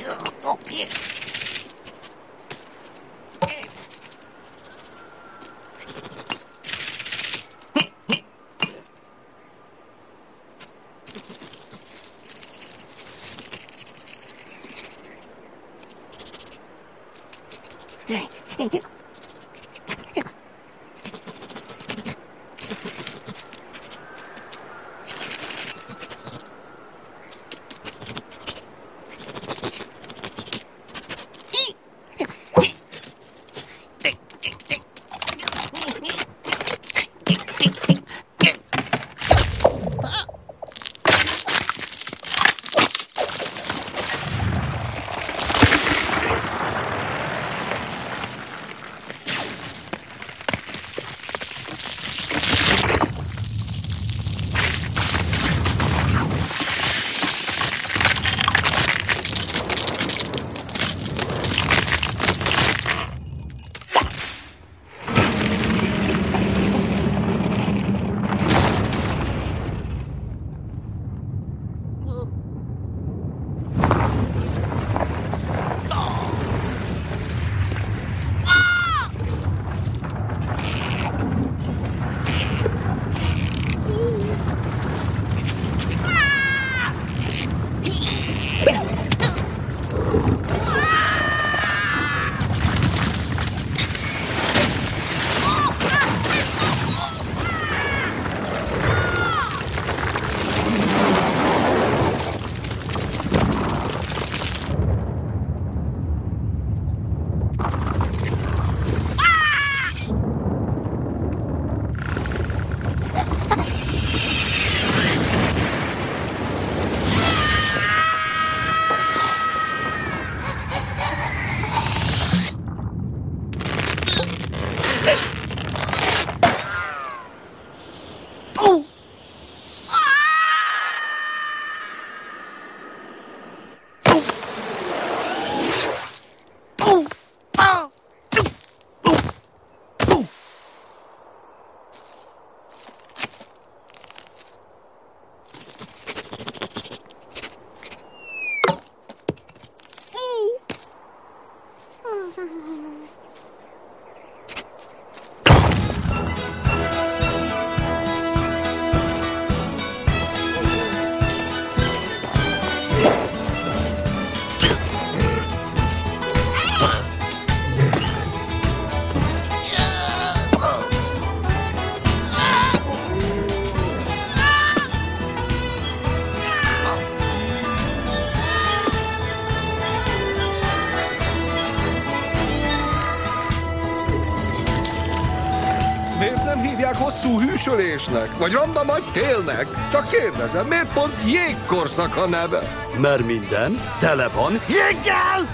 Hosszú hűsölésnek, vagy randa nagy télnek? Csak kérdezem, miért pont jégkorszak a neve? Mert minden tele van jéggel!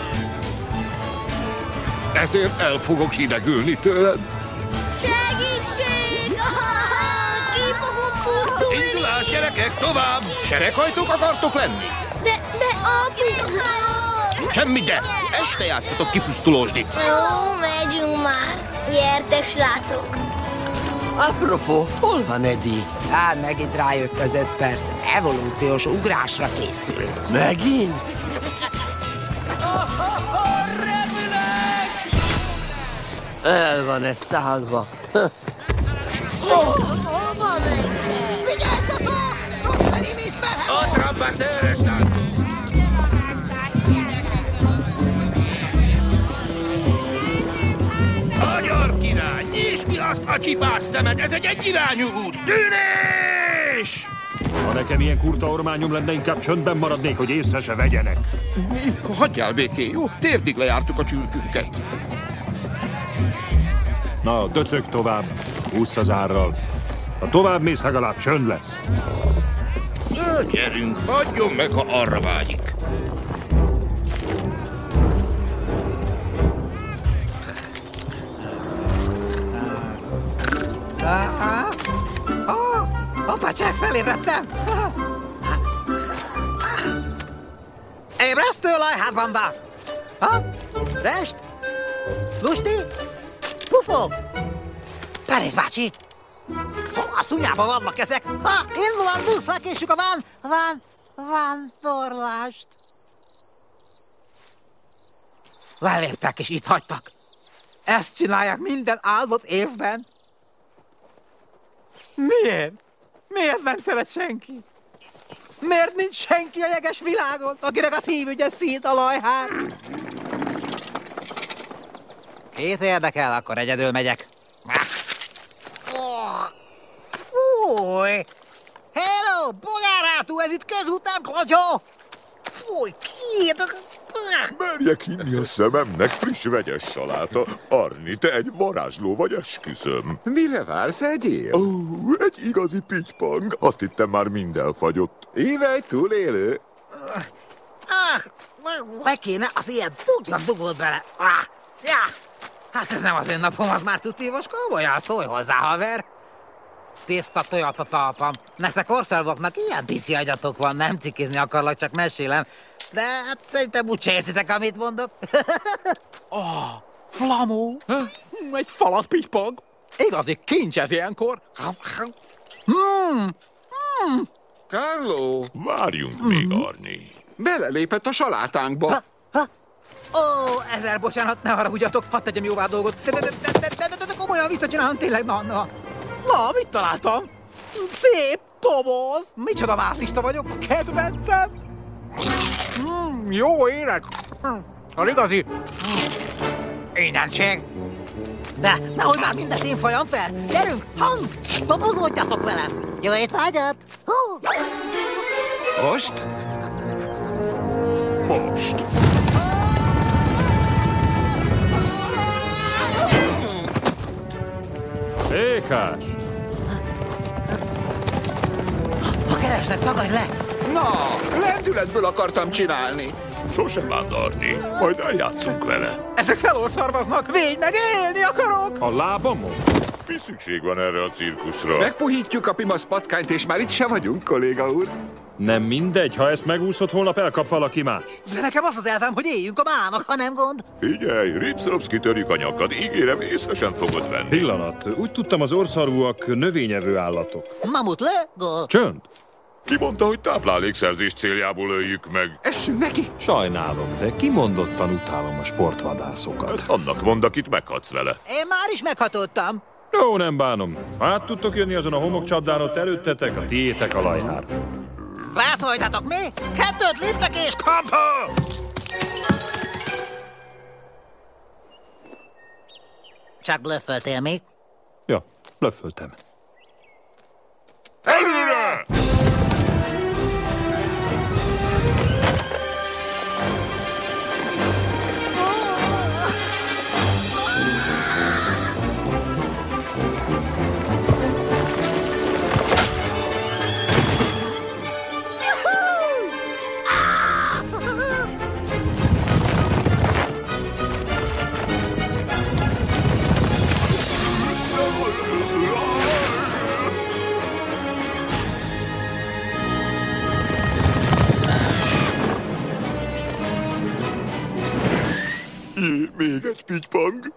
Ezért el fogok hidegülni tőled. Segítség! Ki fogunk pusztulni! Indulás, gyerekek, tovább! Sereghajtók akartok lenni? De apu! Semmi de! Este játszatok kipusztulósdit! Jó, megyünk már! Gyertek, srácok! Apropó, hol van Eddie? Hát megint rájött az 5 perc. Evolúciós ugrásra készül. Megint? El van ez szállva. Hova megy? Vigyázzatok! Rossz felé néz be! Otrabba szőröstan! Magyar király, nyisd ki azt a csipás szemed! Ez egy egyirányú út! Tűnés! Ha nekem ilyen kurta ormányom lenne, inkább csöndben maradnék, hogy észre se vegyenek. Mi? Hagyjál békén, jó? Térdig lejártuk a csürkünket. Na, döcög tovább. Hússz az árral. Ha tovább mész, legalább csönd lesz. Na, gyerünk, hagyjon meg, ha arra vágyik. Apácsák, felébredtem! Ébresztő lajhátbanda! Ha? Rest? Lusti? Pufog? Perész bácsi! Hol a szunyában vannak ezek? Ha! Indulán buszra késjük a vándorlást! Leléptek és itt hagytak. Ezt csinálják minden áldott évben. Miért? Miért nem szeret senki? Miért nincs senki a jeges világon, akinek a szívügye szít a lajhát? Két érdekel, akkor egyedül megyek. Fúj! Hello, bogárátú, ez itt közútán, klatyó! Fúj, kiírtok! Merjek hinni a szememnek, friss vegyes saláta. Arni, te egy varázsló vagy, esküszöm. Mire vársz, egyél? Egy igazi pitypang. Azt hittem már mind elfagyott. Íme egy túlélő. Meg kéne, az ilyen dugott bele. Hát ez nem az én napom, az már tutívos komolyan, szólj hozzá, haver. Tészta tojat a talpam. Nektek országoknak ilyen pici agyatok van, nem cikizni akarlak, csak mesélem. De hát szerintem úgy értitek, amit mondok. Flamó. Egy falat pitypag. Igazi kincs ez ilyenkor. Carlo, Várjunk még, Arni. belelépett a salátánkba. Ezer bocsánat, ne haragudjatok, hadd tegyem jóvá a dolgot. De komolyan visszacsinálom, tényleg, na, mit találtam? Szép doboz! Micsoda mászlista vagyok, kedvencem! Jó élet! Az igazi énenség! De nehogy már mindet én folyam fel! Gyerünk, hang! Dobozódjatok velem! Jó étvágyat! Most? Most. Ékás! Ha keresnek, tagadj le! Na, lendületből akartam csinálni. Sosem áll, Arni. Majd eljátszunk vele. Ezek felorszarvaznak! Védj meg, élni akarok! A lábamon? Mi szükség van erre a cirkuszra? Megpuhítjuk a pimasz patkányt, és már itt se vagyunk, kolléga úr. Nem mindegy, ha ezt megúszod, holnap elkap valaki más. De nekem az az elvem, hogy éljünk a mának, ha nem gond. Figyelj, Ripsrops kitörjük a nyakad. Ígérem, észre sem fogod venni. Pillanat, úgy tudtam, az orrszarvúak növényevő állatok. Mamut le, gól. Csönd! Ki mondta, hogy táplálékszerzés céljából öljük meg? Essünk neki. Sajnálom, de kimondottan utálom a sportvadászokat. Ezt annak mond, akit meghatsz vele. Én már is meghatódtam. Jó, nem bánom. Hát tudtok jönni azon a homokcsapdán ott előttetek, a tiétek a lajhár. Bátoljatok mi? Kettőt léptek és kampó! Csak blöfföltél még? Ja, blöfföltem. Előre! Még egy pitypang.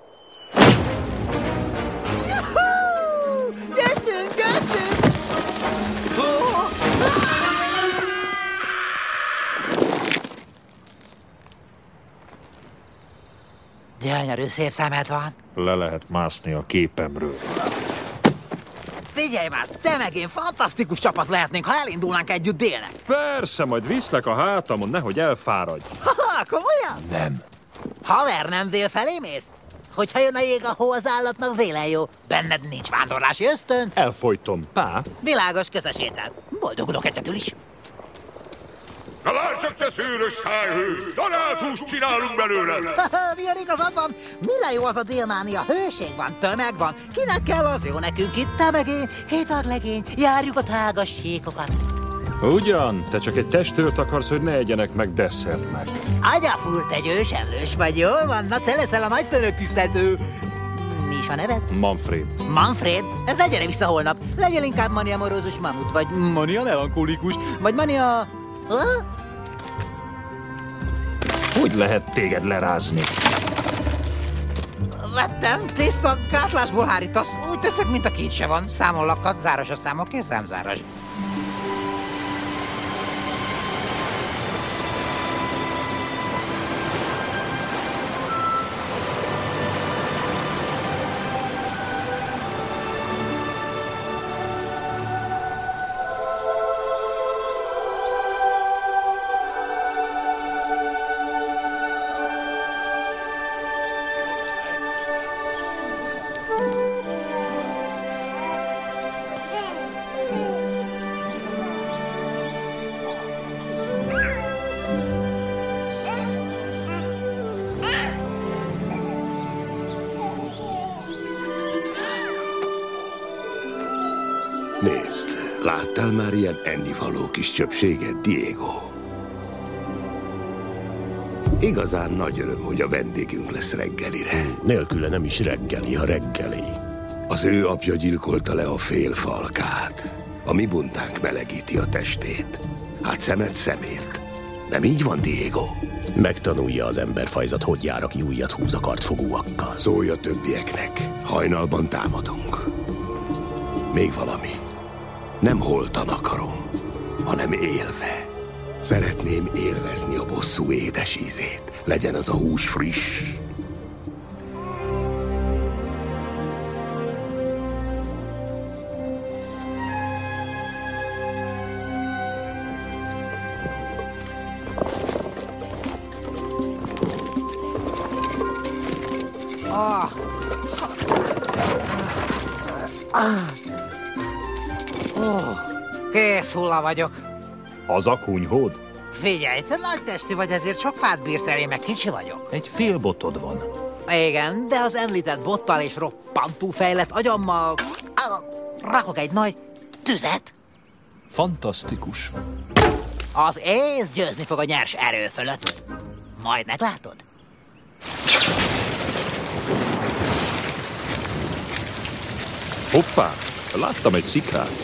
Gyesztünk, gyesztünk! Gyönyörű szép szemed van. Le lehet mászni a képemről. Figyelj már, te meg én fantasztikus csapat lehetnénk, ha elindulnánk együtt délnek. Persze, majd viszlek a hátamon, nehogy elfáradj. Ha, komolyan? Nem. Haver, nem dél felé mész? Hogyha jön a jég a hó, az állatnak vélen jó. Benned nincs vándorlási ösztön? Elfolytom. Pá? Világos, közös étel. Boldogulok egyedül is. Na várj csak, te szőrös szájhő! Tanácsúst csinálunk belőle! Milyen igazad van? Mire jó az a délmánia? Hőség van, tömeg van. Kinek kell, az jó nekünk itt, te meg én. Két aglegény, járjuk a tágas síkokat. Ugyan, te csak egy testőrt akarsz, hogy ne egyenek meg desszertnek. Agyafúr, te győsellős vagy, jól van? Na, te leszel a nagyfőnök tiszteltő. Mi is a neved? Manfred. Manfred? Ez gyere vissza holnap. Legyél inkább Mani amorózus mamut, vagy Mani a melankolikus, vagy Mani a... Hogy lehet téged lerázni? Vettem, tiszta, gátlásból hárítasz. Úgy teszek, mint a két se van. Számollakat, záros a számok, és számzáros. Láttál már ilyen ennivaló kis csöpséget, Diego? Igazán nagy öröm, hogy a vendégünk lesz reggelire. Nélküle nem is reggeli, ha reggeli. Az ő apja gyilkolta le a félfalkát. A mi buntánk melegíti a testét. Hát szemet szemért. Nem így van, Diego? Megtanulja az emberfajzat, hogy jár, aki újat húz a kartfogóakkal. Szólj a többieknek. Hajnalban támadunk. Még valami. Nem holtan akarom, hanem élve. Szeretném élvezni a bosszú édes ízét. Legyen az a hús friss. Kész hulla vagyok. Az a kunyhód? Figyelj, te nagy testű vagy, ezért sok fát bírsz elé, meg kicsi vagyok. Egy fél botod van. Igen, de az említett bottal és roppantú fejlett agyammal rakok egy nagy tüzet. Fantasztikus. Az ész győzni fog a nyers erő fölött. Majd meglátod. Hoppá, láttam egy szikrát.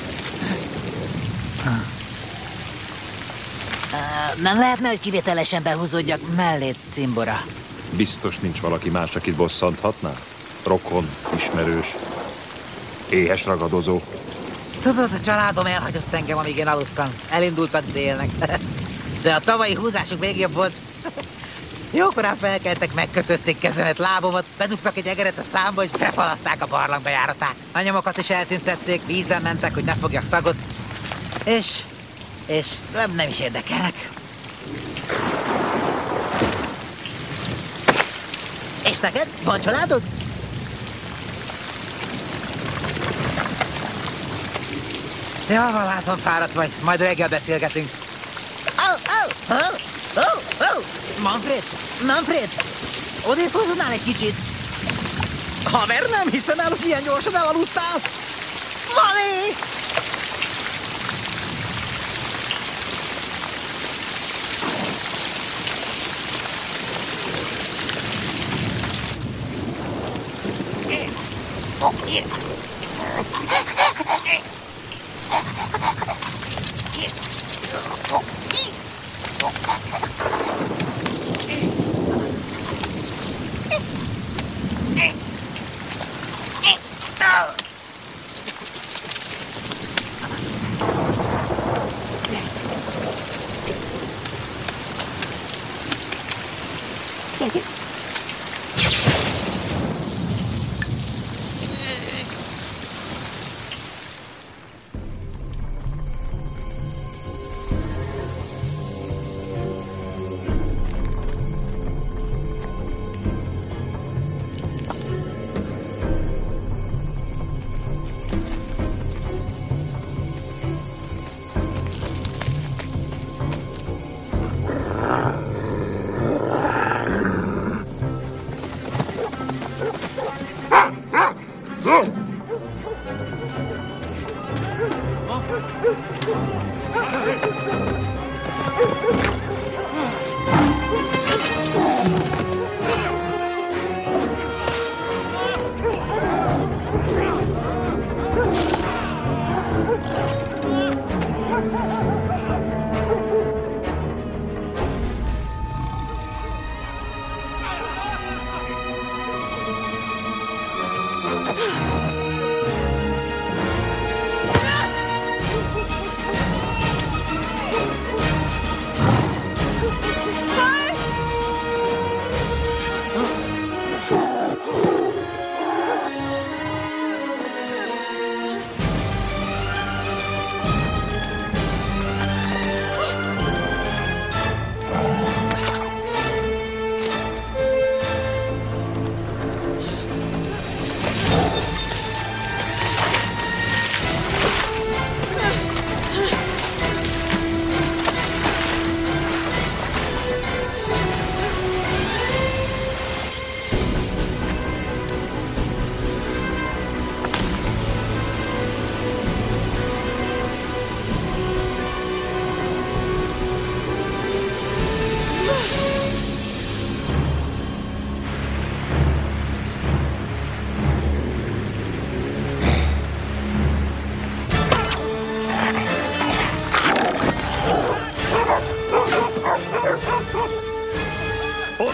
Nem lehetne, hogy kivételesen behúzódjak mellét, cimbora? Biztos nincs valaki más, akit bosszanthatná? Rokon, ismerős, éhes ragadozó. Tudod, a családom elhagyott engem, amíg én aludtam. Elindultak délnek. De a tavalyi húzásuk még jobb volt. Jókorán felkeltek, megkötözték kezemet, lábomat, bedugtak egy egeret a számba, és befalaszták a barlang bejáratát. A nyomokat is eltüntették, vízben mentek, hogy ne fogjak szagot. És nem is érdekelnek. És neked? Van családod? Ja, látom, fáradt vagy. Majd reggel beszélgetünk. Manfred! Odébb hozzonál egy kicsit? Haver, nem hiszem el, hogy ilyen gyorsan elaludtál. Vali!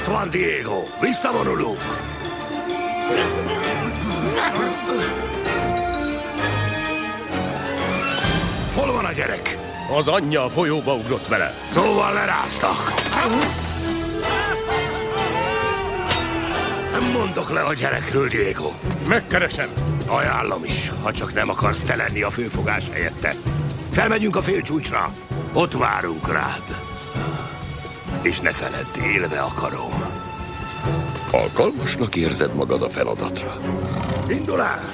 Ott van Diego, visszavonulunk. Hol van a gyerek? Az anyja a folyóba ugrott vele. Szóval leráztak. Nem mondok le a gyerekről, Diego. Megkeresem. Ajánlom is, ha csak nem akarsz te lenni a főfogás helyette. Felmegyünk a félcsúcsra. Ott várunk rád. És ne feledd, élve akarom. Alkalmasnak érzed magad a feladatra? Indulás!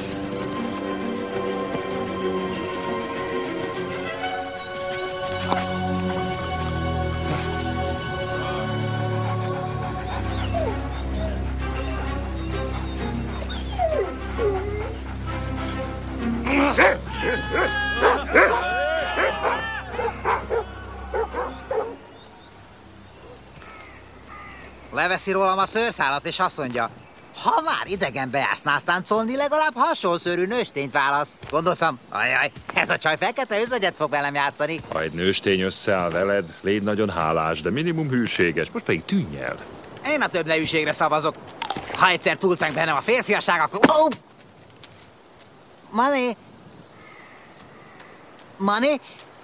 Leveszi rólam a szőrszálat, és azt mondja, ha már idegen bejársz táncolni, legalább hasonszörű nőstényt válasz. Gondoltam, ajaj, ez a csaj fekete özvegyet fog velem játszani. Ha egy nőstény összeáll veled, légy nagyon hálás, de minimum hűséges. Most pedig tűnj el. Én a több nevűségre szavazok. Ha egyszer túltank bennem a férfiasság, akkor... Oh! Mani? Mani?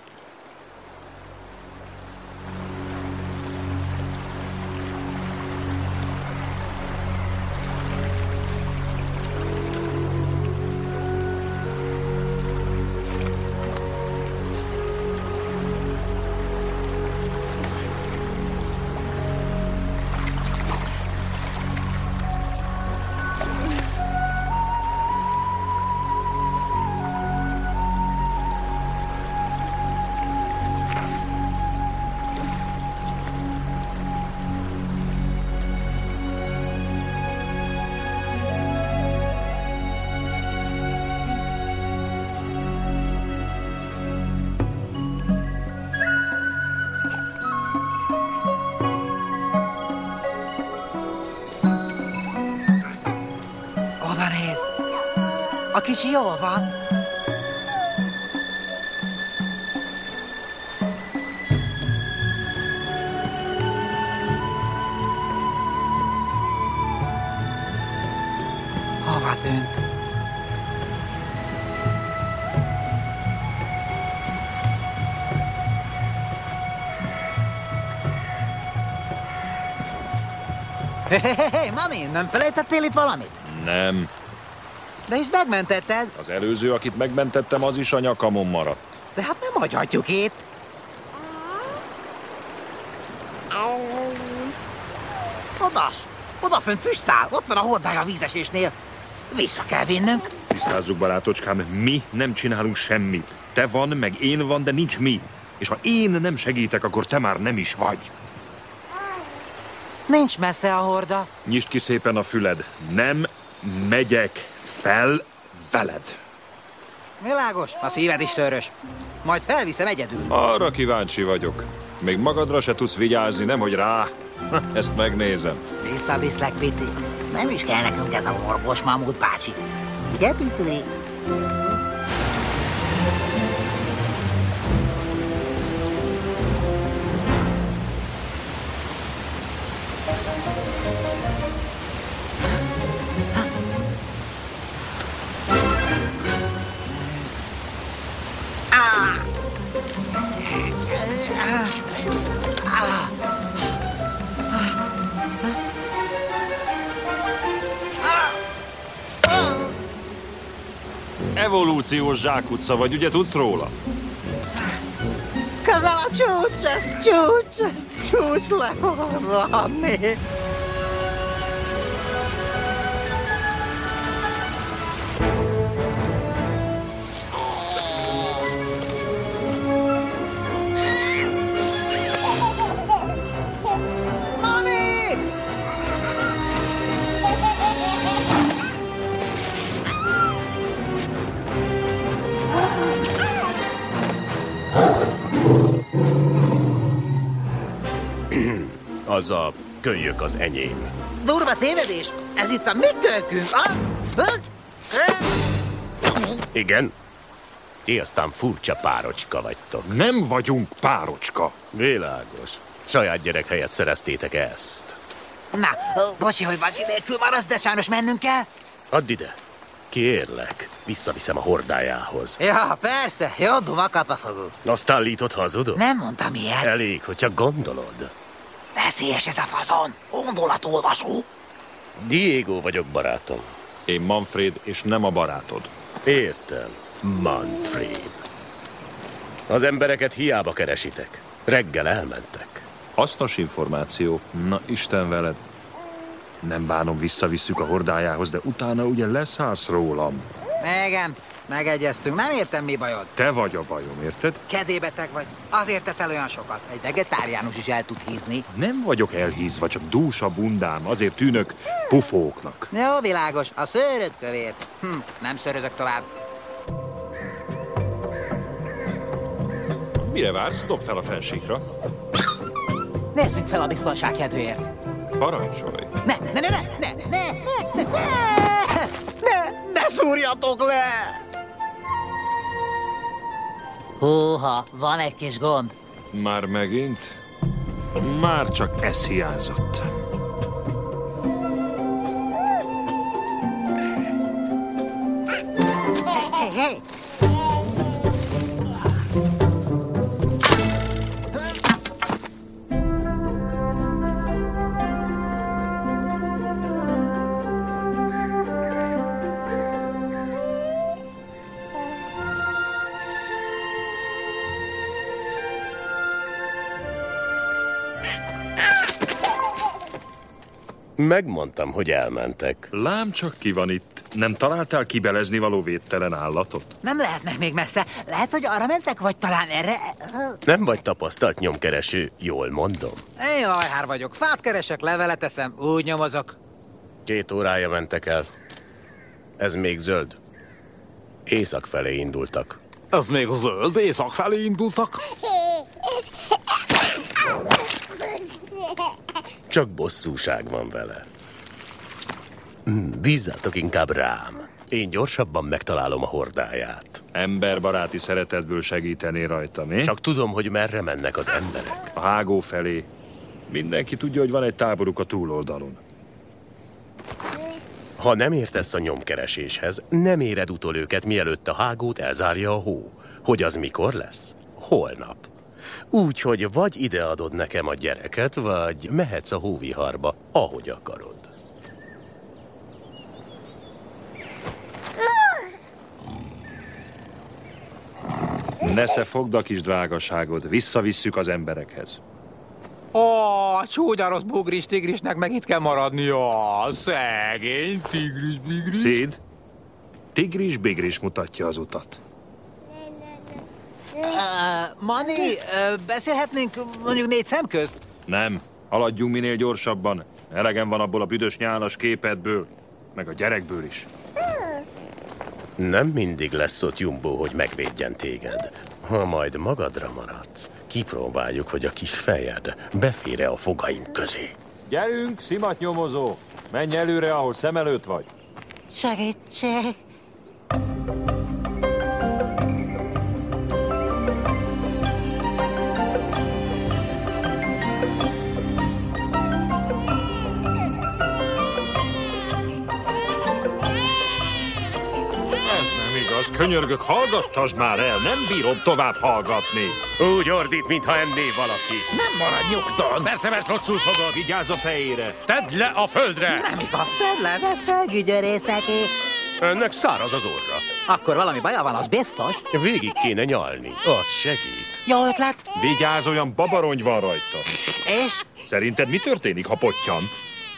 A kicsi jól van. Hova tűnt? Hé, Mani, nem felejtettél itt valamit? Nem. De hisz megmentetted. Az előző, akit megmentettem, az is a nyakamon maradt. De hát nem hagyhatjuk itt. Odas! Odafönt füstszál, ott van a hordája a vízesésnél. Vissza kell vinnünk. Tisztázzuk, barátocskám, mi nem csinálunk semmit. Te van, meg én van, de nincs mi. És ha én nem segítek, akkor te már nem is vagy. Nincs messze a horda. Nyisd ki szépen a füled. Nem megyek fel veled. Világos, a szíved is szőrös. Majd felviszem egyedül. Arra kíváncsi vagyok. Még magadra se tudsz vigyázni, nemhogy rá. Ezt megnézem. Visszaviszlek, pici. Nem is kell nekünk ez a morgos mamut bácsi. Ugye, picuri? Evolúciós zsákutca vagy, ugye tudsz róla? Közel a csúcs, ez csúcs le fog rohanni. Az a kölyök az enyém. Durva tévedés! Ez itt a mi kölykünk! Igen? Ti aztán furcsa párocska vagytok. Nem vagyunk párocska. Világos. Saját gyerek helyett szereztétek ezt. Na, bocsi, hogy bacsi nélkül maradsz, de sajnos mennünk kell. Add ide. Kérlek, visszaviszem a hordájához. Ja, persze, jó duma kapafogó. Azt állítod, hazudok? Nem mondtam ilyet. Elég, hogyha gondolod. Veszélyes ez a fazon, gondolatolvasó. Diego vagyok, barátom. Én Manfred, és nem a barátod. Értem, Manfred. Az embereket hiába keresitek. Reggel elmentek. Hasznos információ. Na, Isten veled. Nem bánom, visszavisszük a hordájához, de utána ugye leszállsz rólam. Igen, megegyeztünk. Nem értem, mi bajod. Te vagy a bajom, érted? Kedélybeteg vagy. Azért teszel olyan sokat. Egy vegetáriánus is el tud hízni. Nem vagyok elhízva, csak dús a bundám, azért tűnök pufóknak. Jó, világos. A szőröd kövér. Nem szőrözök tovább. Mire vársz? Dob fel a fensíkra. Nézzünk fel a biztonság kedvéért. Parancsolj. Ne szúrjatok le! Húha, van egy kis gond. Már megint? Már csak ez hiányzott. Hey. Megmondtam, hogy elmentek. Lám csak ki van itt. Nem találtál kibelezni való védtelen állatot? Nem lehetnek még messze. Lehet, hogy arra mentek, vagy talán erre. Nem vagy tapasztalt nyomkereső, jól mondom. Én hajhár vagyok. Fát keresek, levelet eszem, úgy nyomozok. 2 órája mentek el. Ez még zöld. Észak felé indultak. Ez még zöld, észak felé indultak. Csak bosszúság van vele. Bízzátok inkább rám. Én gyorsabban megtalálom a hordáját. Emberbaráti szeretetből segíteni rajta, mi? Csak tudom, hogy merre mennek az emberek. A hágó felé. Mindenki tudja, hogy van egy táboruk a túloldalon. Ha nem értesz a nyomkereséshez, nem éred utol őket, mielőtt a hágót elzárja a hó. Hogy az mikor lesz? Holnap. Úgyhogy vagy ideadod nekem a gyereket, vagy mehetsz a hóviharba, ahogy akarod. Nesze, fogd a kis drágaságod, visszavisszük az emberekhez. A csúnya rossz tigrisnek meg itt kell maradnia. Szegény tigris-bigris. Széd, tigris-bigris mutatja az utat. Manni, beszélhetnénk mondjuk 4 szem közt? Nem, haladjunk minél gyorsabban. Elegem van abból a büdös nyálas képedből, meg a gyerekből is. Nem mindig lesz ott Jumbo, hogy megvédjen téged. Ha majd magadra maradsz, kipróbáljuk, hogy a kis fejed befér-e a fogaink közé. Gyerünk, szimatnyomozó! Menj előre, ahol szem előtt vagy. Segítség! Könyörgök, hallgattasd már el, nem bírom tovább hallgatni. Úgy ordít, mintha enné valaki. Nem marad nyugton! Persze, mert rosszul fogod. Vigyázz a fejére. Tedd le a földre! Nem igaz, tedd le, vedd fel, gügyörész neki. Ennek száraz az orra. Akkor valami baja van, az biztos. Végig kéne nyalni. Az segít. Jó ötlet. Vigyázz, olyan babarongy van rajta. És? Szerinted mi történik, ha pottyant?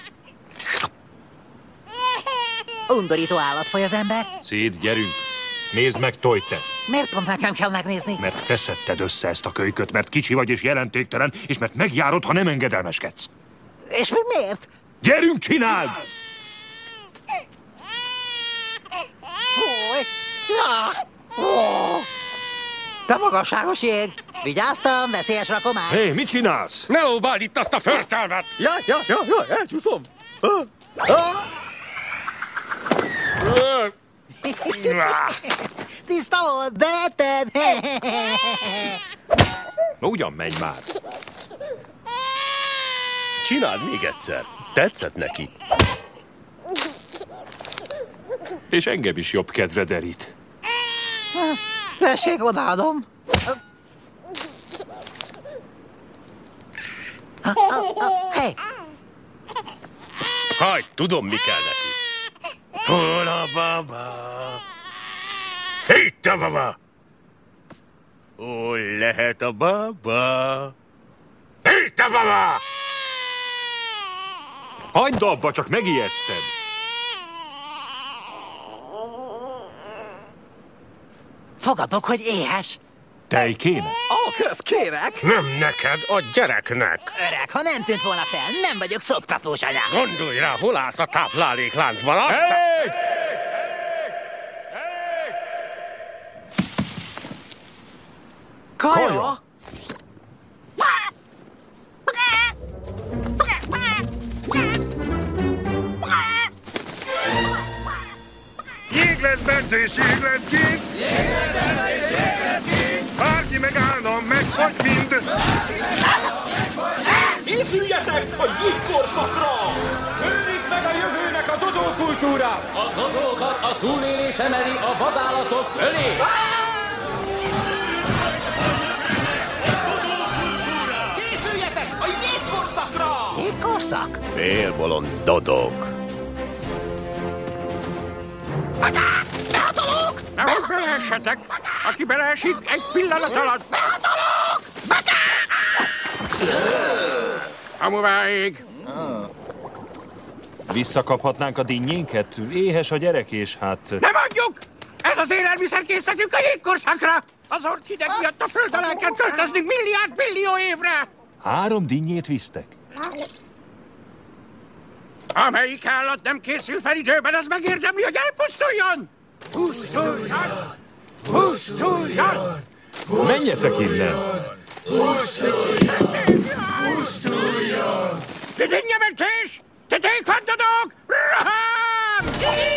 Undorító állatfaj az ember. Széd, gyerünk. Nézd meg, Toy, te. Miért pont nekem kell megnézni? Mert te szedted össze ezt a kölyköt, mert kicsi vagy és jelentéktelen, és mert megjárod, ha nem engedelmeskedsz. És még miért? Gyerünk, csináld! Fúj! Te magasságos jég! Vigyáztam, veszélyes rakomány! Hé, mit csinálsz? Ne óváld itt azt a förtelmet! Ja, elcsúszom. Tiszta volt, beted! Ugyan menj már. csináld még egyszer. Tetszett neki. És engem is jobb kedvre derít. Tessék, odaadom. Hey! Hagyd, tudom, mi kell neki. Hol a baba? Itt a baba! Hol lehet a baba? Itt a baba! Hagyd abba, csak megijeszted. Fogadok, hogy éhes. Tej kéne? Kösz, kérek. Nem neked, a gyereknek. Öreg, ha nem tűnt volna fel, nem vagyok szoptatós anyám. Gondolj rá, hol állsz a táplálékláncban, azt Elég! Kaja? Jég lesz bent és jég lesz kint! Bárki megállna, megfagy mind! Készüljetek a jégkorszakra! Őriz meg a jövőnek a dodó kultúrát! A dodókat a túlélés emeli a vadállatok fölé! Készüljetek a jégkorszakra! Jégkorszak? félbolond dodók. Behatolók! Nehogy beleessetek! Aki beleesik, egy pillanat alatt! Behatolók! Amuváig! Visszakaphatnánk a dinnyénket? Éhes a gyerek, és hát... Nem adjuk! Ez az élelmiszerkészletünk a jégkorszakra! Az ort hideg miatt a föld alá kell költöznünk milliárd-billió évre! 3 dinnyét visztek? Amelyik állat nem készül fel időben, az megérdemli, hogy elpusztuljon! Pusztuljon! Pusztuljon! Menjetek innen! Dinnyementés! Tetékhaddadok! Roham!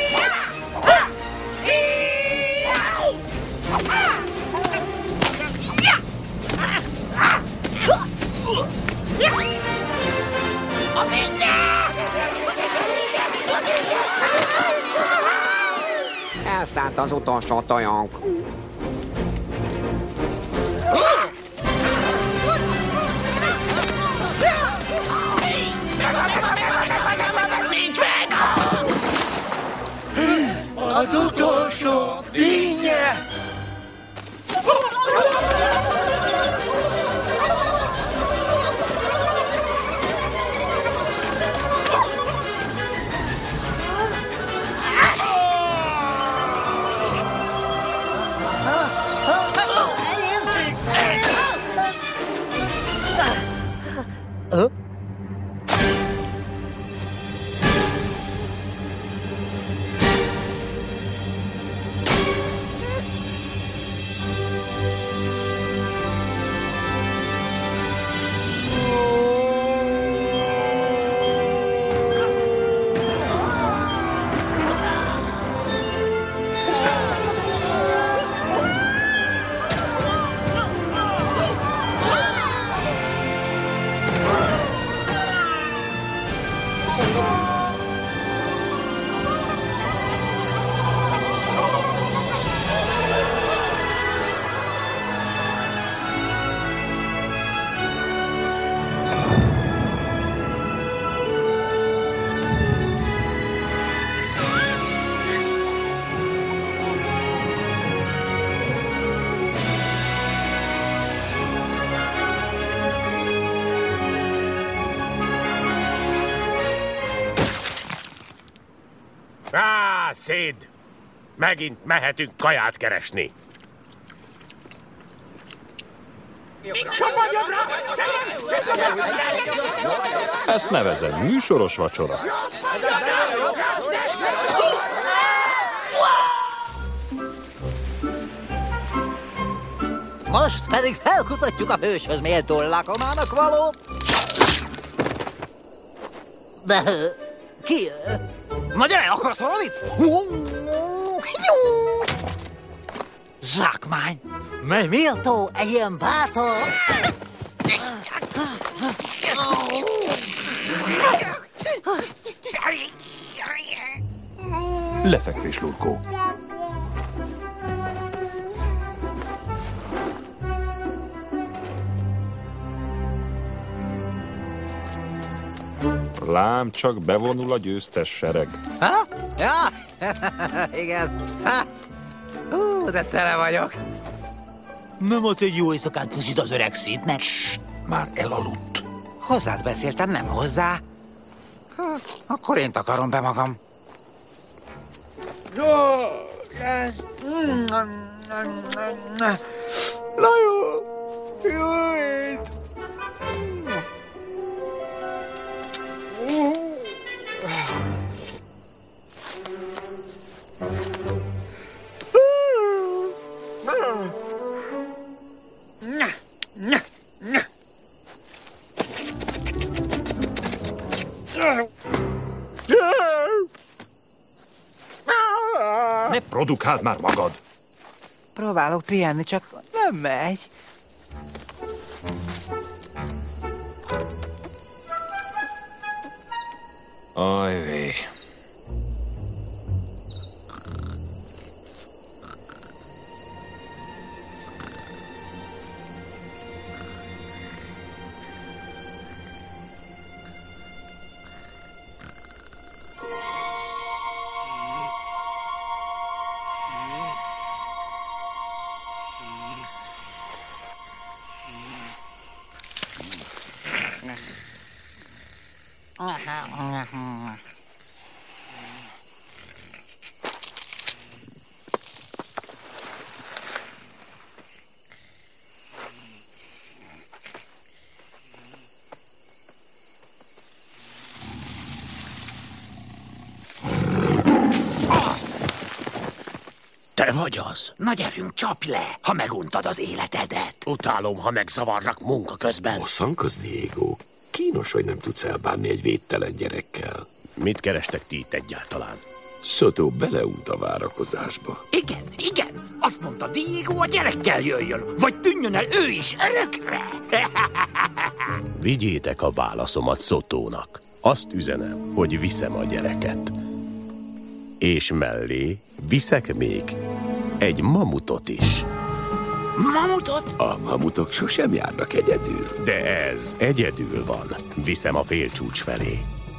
A dinnye! Elszállt az utolsó tojónk. Nincs meg! Az utolsó dinnye! Széd! Megint mehetünk kaját keresni. Ezt nevezem műsoros vacsora. Most pedig felkutatjuk a hőshöz méltó lakomának valót. De ki? Magyarán akarsz valamit? Zsákmány! Mely méltó egy ilyen bátor? Lefekvés Lurkó. Lám, csak bevonul a győztes sereg. Ha? Ja? Igen. Ha? De tele vagyok. Nem az egy jó éjszakát puszít az öreg szítnek. Már elaludt. Hozzád beszéltem, nem hozzá. Akkor én takarom be magam. Jó, ez... Na jó, jó éjt. Ne produkáld már magad! Próbálok pihenni, csak nem megy. Ajvé. Te vagy az? Na gyerünk, csapj le, ha meguntad az életedet. Utálom, ha megzavarnak munka közben. Bosszankodsz, Diego. Kínos, hogy nem tudsz elbánni egy védtelen gyerekkel. Mit kerestek ti itt egyáltalán? Soto beleunt a várakozásba. Igen, azt mondta Diego, a gyerekkel jöjjön, vagy tűnjön el ő is örökre. Vigyétek a válaszomat Sotónak. Azt üzenem, hogy viszem a gyereket. És mellé viszek még egy mamutot is. Mamutot? A mamutok sosem járnak egyedül. De ez egyedül van. Viszem a félcsúcs felé.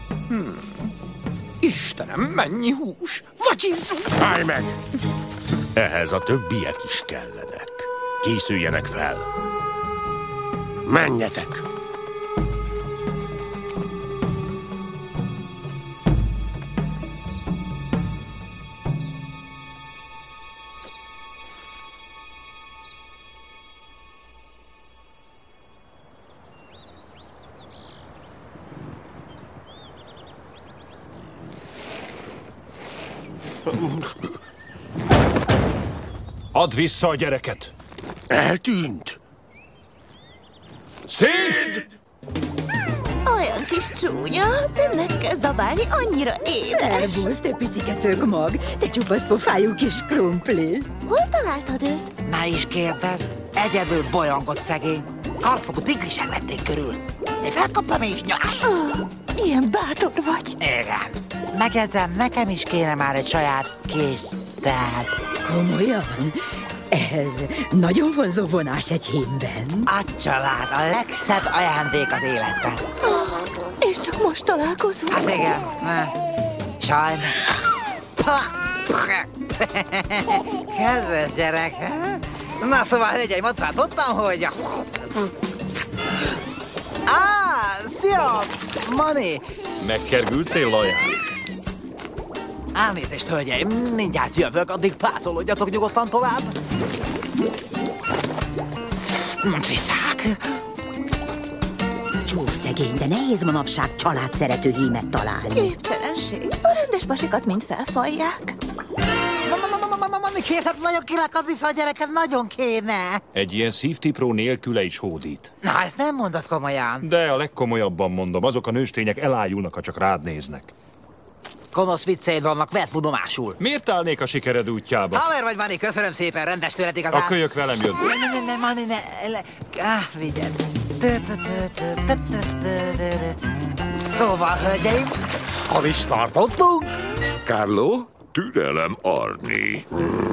Istenem, mennyi hús! Vacsizzunk! Állj meg! Ehhez a többiek is kellenek. Készüljenek fel. Menjetek! Add vissza a gyereket! Eltűnt! Széd! Olyan kis csúnya, nem meg kell zabálni, annyira édes. Szervusz, te picike tökmag, te csupasz pofájú kis krumpli. Hol találtad őt? Ne is kérdezd, egyedül bolyongott szegény. Karfogú tigrisek vették körül. Én felkaptam és nyomás. Ilyen bátor vagy. Igen. Megjegyzem, nekem is kéne már egy saját kis teát. Komolyan? Ez nagyon vonzó vonás egy hímben. A család a legszebb ajándék az életben. És csak most találkozunk. Hát igen. Sajnos. Kedves gyerek. Na szóval, hölgyeim, ott váltottam, hogy... Szia, Mani! Megkergültél, Laján? Elnézést, hölgyeim, mindjárt jövök, addig pácolodjatok nyugodtan tovább. Cicák! Csúf szegény, de nehéz manapság családszerető hímet találni. Képtelenség. A rendes pasikat mind felfalják. Mami, kérlek, nagyon kilakad vissza a gyereket, nagyon kéne. Egy ilyen szívtipró nélküle is hódít. Na, ezt nem mondod komolyan. De a legkomolyabban mondom, azok a nőstények elájulnak, ha csak rád néznek. Gonosz vicceid vannak, vedd tudomásul. Miért állnék a sikered útjába? Haver vagy, Mani, köszönöm szépen, rendes tőled igazán. A kölyök velem jön. Ne, Mani, ne. Vigyed. Szóval, hölgyeim, hol is tartottunk? Carlo, Türelem, Arni.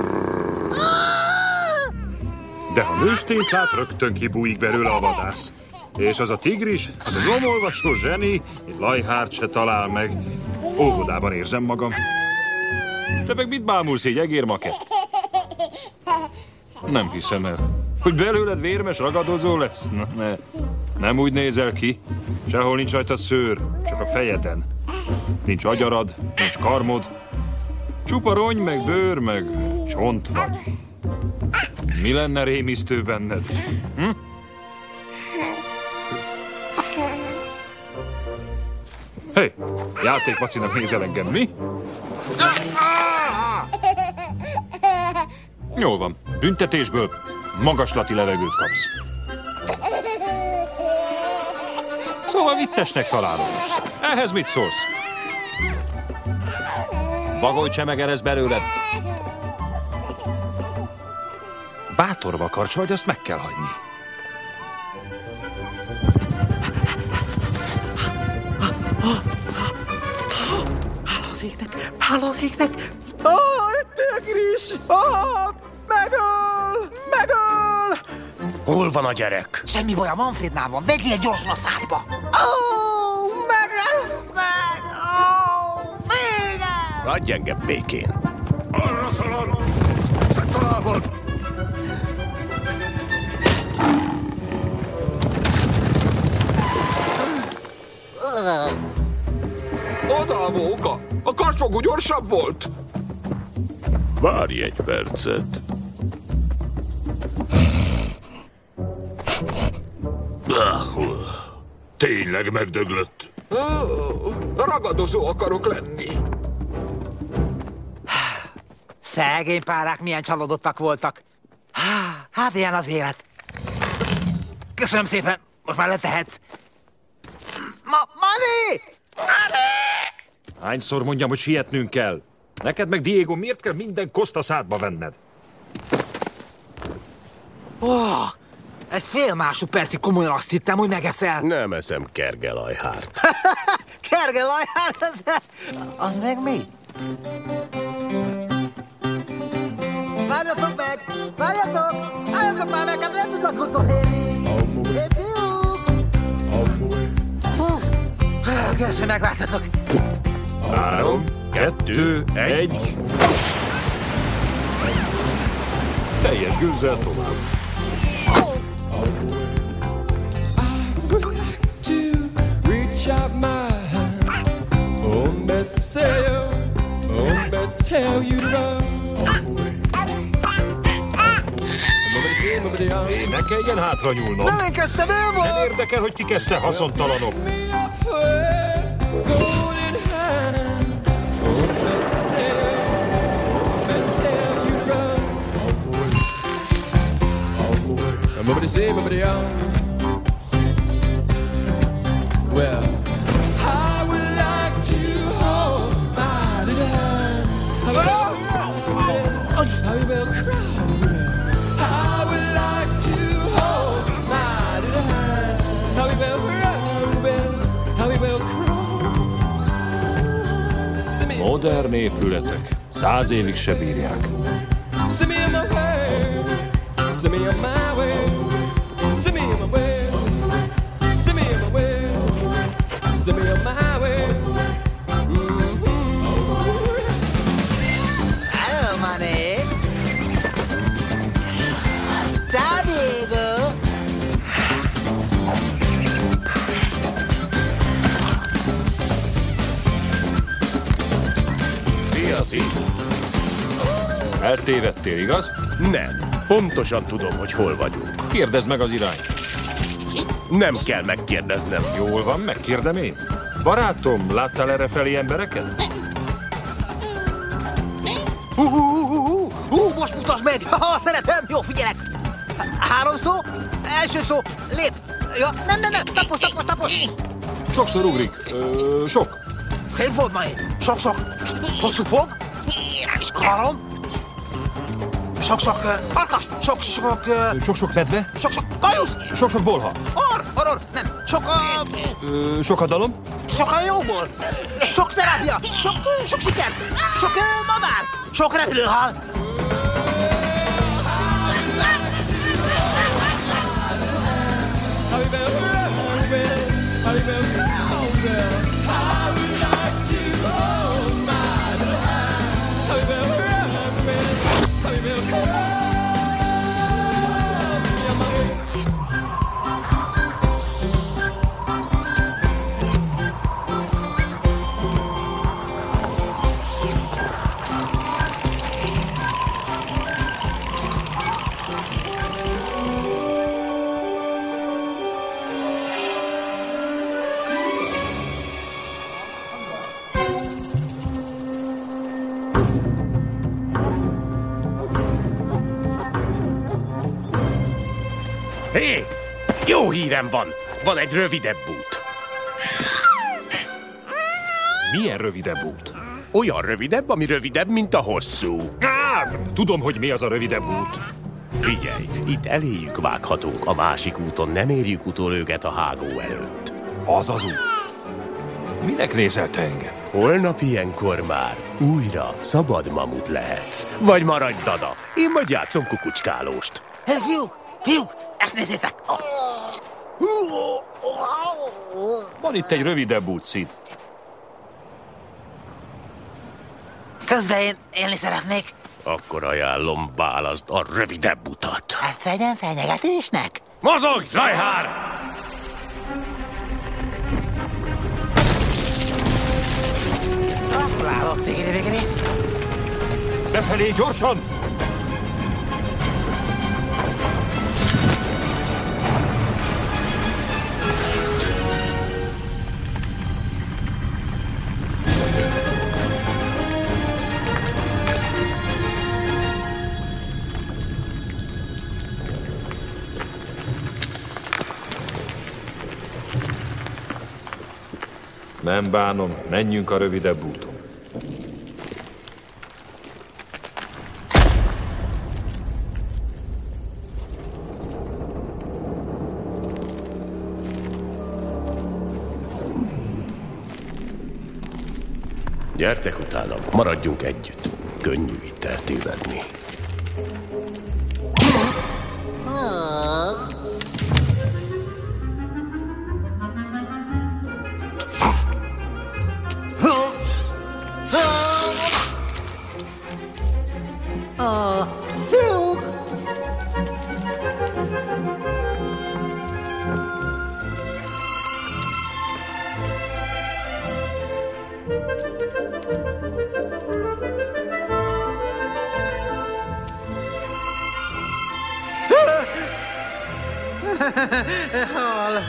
De ha nőstényt lát, rögtön kibújik belőle a vadász. És az a tigris, az a nyomolvasó zseni, egy lajhárt se talál meg. Óvodában érzem magam. Te meg mit bámulsz így, egérmakett? Nem hiszem el. Hogy belőled vérmes ragadozó lesz? Ne. Nem úgy nézel ki. Sehol nincs rajtad szőr, csak a fejeden. Nincs agyarad, nincs karmod. Csupa rony, meg bőr, meg csont vagy. Mi lenne rémisztő benned? Hm? Hé, játékmacinak nézel engem, mi? Jól van, büntetésből magaslati levegőt kapsz. Szóval viccesnek találom. Ehhez mit szólsz? Bagoly csemegerez belőled. Bátor vakarcs vagy, azt meg kell hagyni. Hálózéknek! Tigris! Megöl! Hol van a gyerek? Semmi baj, a Manfrednál van. Vegyél gyorsan a szádba! Megesznek! Vége! Adj engem békén. Arra szalad! Szedd a lábad! Oda a móka! A karcsogó gyorsabb volt! Várj egy percet. Tényleg megdöglött. Ragadozó akarok lenni. Szegény párák milyen csalódottak voltak. Hát ilyen az élet. Köszönöm szépen, most már letehetsz. Mani! Hányszor mondjam, hogy sietnünk kell? Neked meg, Diego, miért kell minden koszt a szádba venned? Egy fél másodpercig komolyan azt hittem, hogy megeszel. Nem eszem kergelajhárt. Kergelajhárt? Az meg mi? Várjatok meg! Várjatok már meg, hát nem tudok utolérni! Hé, fiúk! Köszönöm, megváltatok! 3, 2, 1. Teljes gőzzel tovább. Ne kelljen hátra nyúlnom. Nem én kezdtem, ő volt! Nem érdekel, hogy ki kezdte, haszontalanok. Well, I would like to hold my little hand. How we will cry. I would like to hold my little hand. How we will cry. How we will cry. Modern épületek 100 évig se bírják. Send me on my way. Send me on my way. Send me on my way. Send me on my way. Send me on my way. Hello, Manny. Ciao, Diego. Mi az itt? Eltévedtél, igaz? Nem. Pontosan tudom, hogy hol vagyunk. Kérdezd meg az irányt. Nem kell megkérdeznem. Jól van, megkérdem én. Barátom, láttál errefelé embereket? Most mutasd meg! Szeretem! Jó, figyelek! 3 szó, első szó, lép! Ja, nem, tapos! Sokszor ugrik. Sok. Szép volt ma én! Sok, hosszú fog, és karom, sok, farkas, Sok-sok medve. sok, kajusz, Sok-sok bolha. orr, nem, sok, Sok hadalom. Sokkal jóból! Sok terápia! Sok sikert! Sok madár! Sok repülőhal! Hé! Jó hírem van! Van egy rövidebb út. Milyen rövidebb út? Olyan rövidebb, ami rövidebb, mint a hosszú. Tudom, hogy mi az a rövidebb út. Figyelj, itt eléjük vághatunk, a másik úton nem érjük utol őket a hágó előtt. Az az út. Minek nézel te engem? Holnap ilyenkor már újra szabad mamut lehetsz. Vagy maradj, Dada, én majd játszom kukucskálóst. Fiúk, ezt nézzétek! Van itt egy rövidebb út, Sid. Közben én élni szeretnék. Akkor ajánlom, válaszd a rövidebb utat. Hát vegyem fenyegetésnek? Mozogj, Zajhár! Gratulálok, tigri-vigri. Befelé, gyorsan! Nem bánom, menjünk a rövidebb úton. Gyertek utána, maradjunk együtt. Könnyű itt eltévedni. Fiúk! Hol?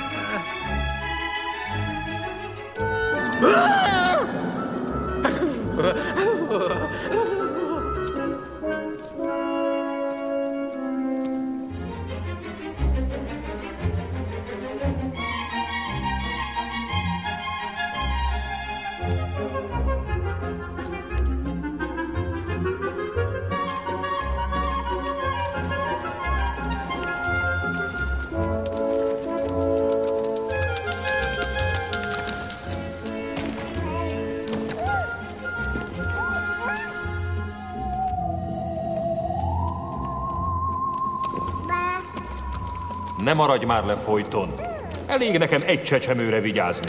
Ne maradj már le folyton. Elég nekem egy csecsemőre vigyázni.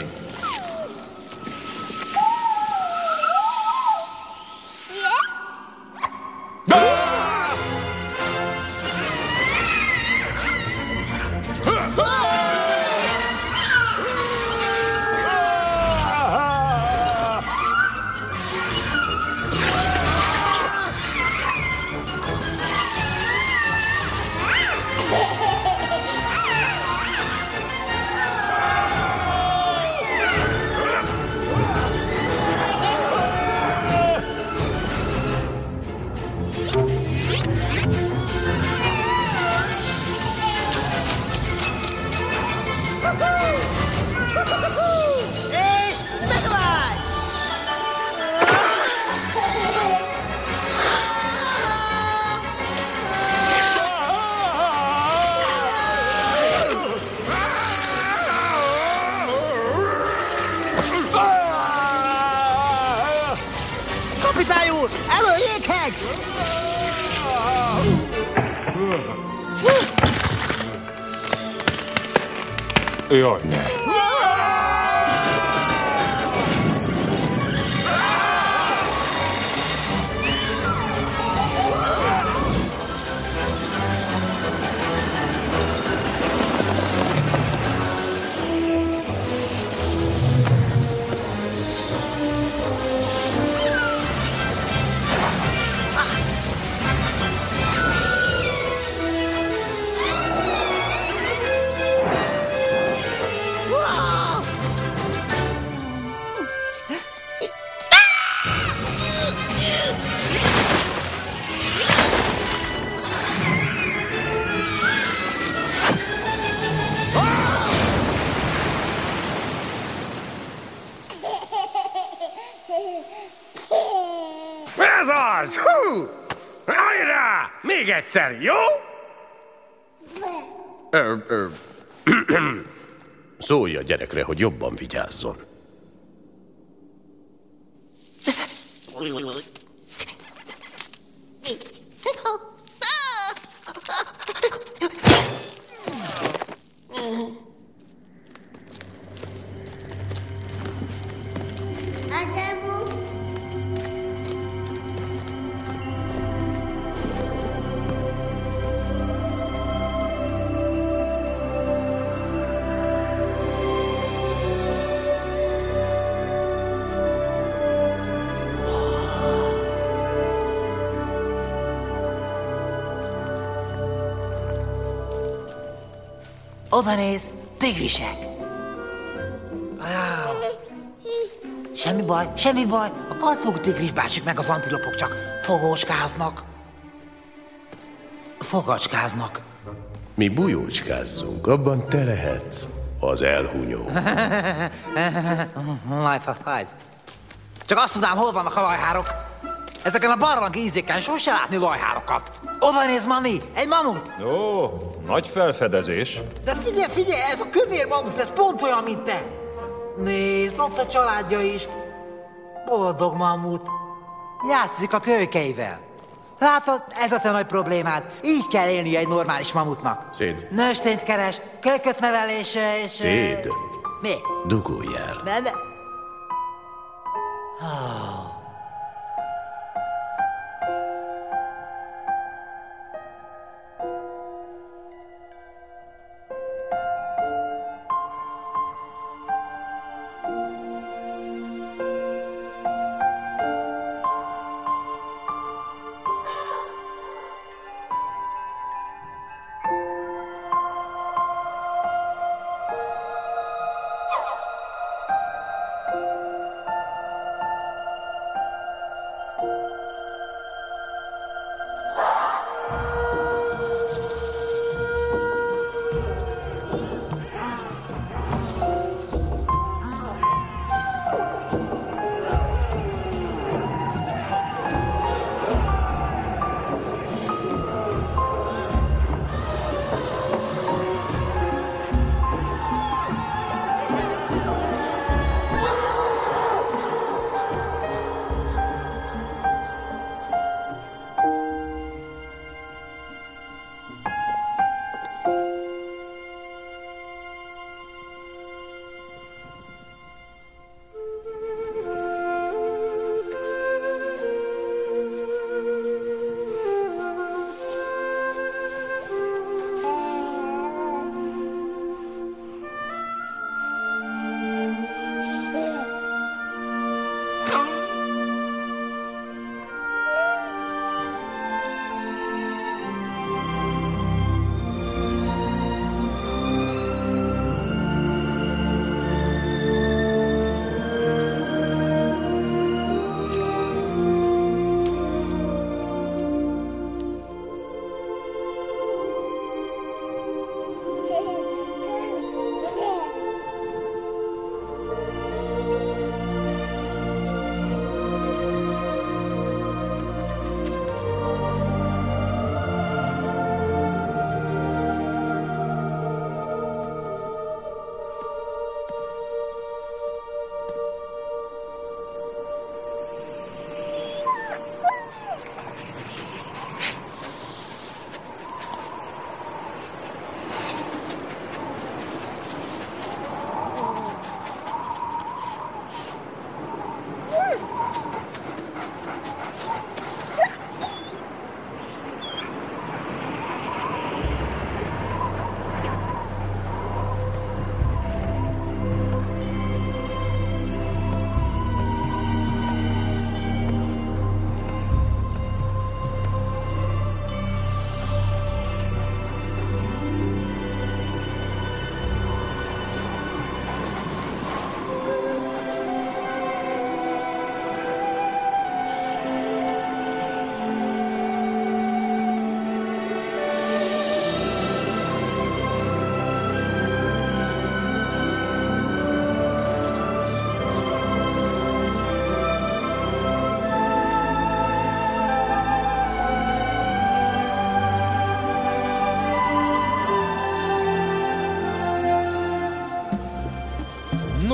meg! Jaj, ne! Ez az! Hú! Hajrá! Még egyszer, jó? Szólj a gyerekre, hogy jobban vigyázzon. Oda néz, tigrisek. Semmi baj. A kartfogú tigris bácsik meg az antilopok csak fogocskáznak. Mi bujócskázzunk, abban te lehetsz az elhunyó. Majd fájt. Csak azt tudnám, hol vannak a lajhárok. Ezeken a barlang ízéken sose látni lajhárokat. Oda néz, Mani, egy mamut. Ó, nagy felfedezés. De figyelj, ez a kövér mamut, ez pont olyan, mint te. Nézd, ott a családja is. Boldog mamut. Játszik a kölykeivel. Látod, ez a te nagy problémád. Így kell élnie egy normális mamutnak. Széd. Nőstényt keres, kölyköt nevel és... Széd. Mi? Duguljál. De...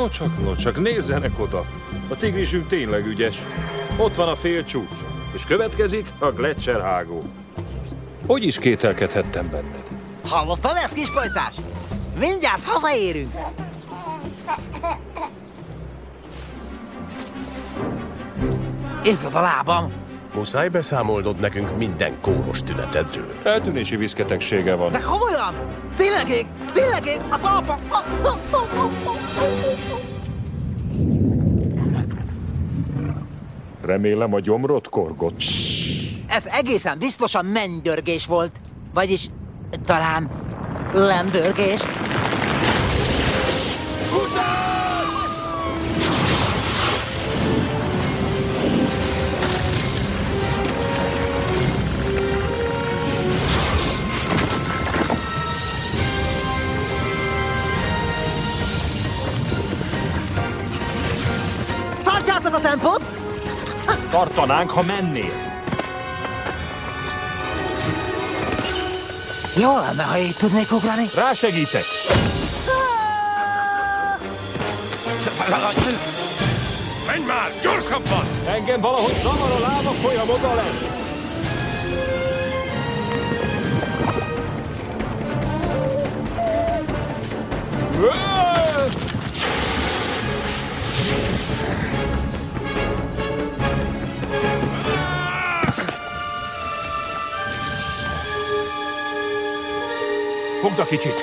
No csak, nézzenek oda. A tigrisünk tényleg ügyes. Ott van a fél csúcs. És következik a Gletscherhágó. Hogy is kételkedhettem benned? Hallottad ezt, kispajtás? Mindjárt hazaérünk. Izzad a lábam. Muszáj beszámolnod nekünk minden kóros tünetedről. Eltűnési viszketegsége van. De komolyan? Tényleg ég, a talpam. Remélem a gyomrot korgott. Ez egészen biztosan mennydörgés volt. Vagyis talán lendörgés. Tartjátok a tempót! Tartanánk, ha mennél. Jó lenne, ha így tudnék ugrani. Rásegítek. Menj már, gyorsabban! Engem valahogy zavar a lába folyam oda lent. Fogd a kicsit!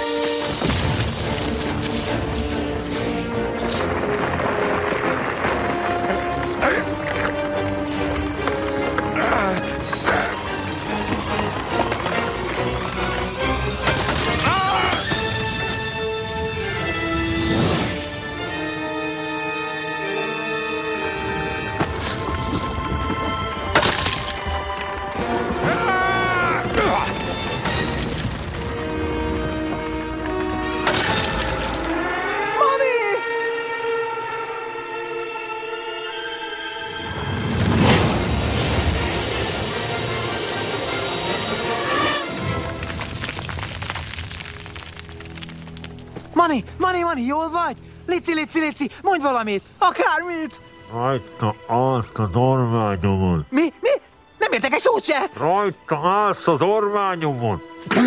Mani, jól vagy? Lici, mondj valamit, akármit! Rajta állt az ormányomon. Mi? Nem értek egy szót se! Rajta állsz az ormányomon.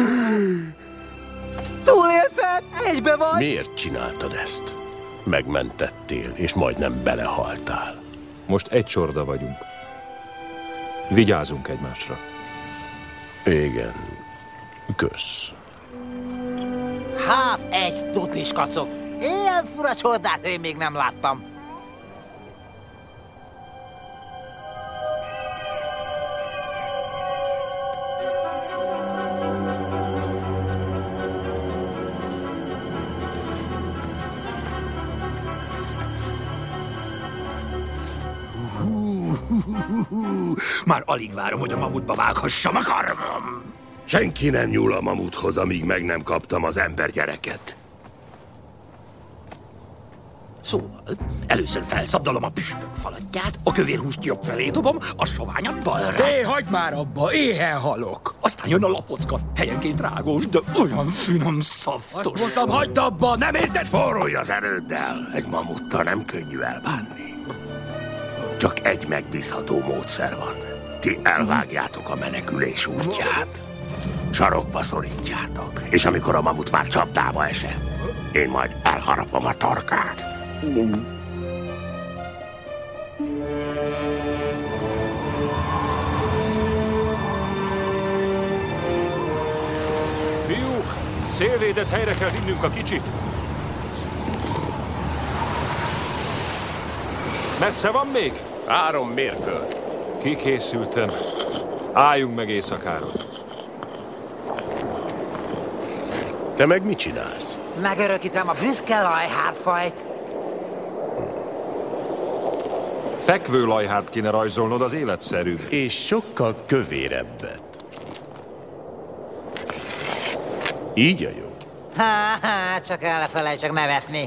Túlélted? Egybe vagy? Miért csináltad ezt? Megmentettél, és majdnem belehaltál. Most egy csorda vagyunk. Vigyázunk egymásra. Igen. Kösz. Hát egy tutis kacok. Ilyen fura csodát én még nem láttam. Már alig várom, hogy a mamutba vághassam a karmam. Senki nem nyúl a mamuthoz, amíg meg nem kaptam az embergyereket. Szóval, először felszabdalom a püspök falatját, a kövér húst jobb felé dobom, a soványat balra. Hagyd már abba, éhen halok. Aztán jön a lapocka, helyenként rágós, de olyan finom szaftos. Azt mondtam, hagyd abba, nem érted? Forrolj az erőddel, egy mamuttal nem könnyű elbánni. Csak egy megbízható módszer van. Ti elvágjátok a menekülés útját. Sarokba szorítjátok, és amikor a mamut már csapdába esett, én majd elharapom a torkát. Fiúk, szélvédett helyre kell vinnünk a kicsit. Messze van még? 3 mérföld. Kikészültem. Álljunk meg éjszakára. Te meg mit csinálsz? Megörökítem a büszke lajhárfajt. Fekvő lajhárt kéne rajzolnod, az életszerűbb. És sokkal kövérebbet. Így a jó. Csak el ne felejtsek nevetni.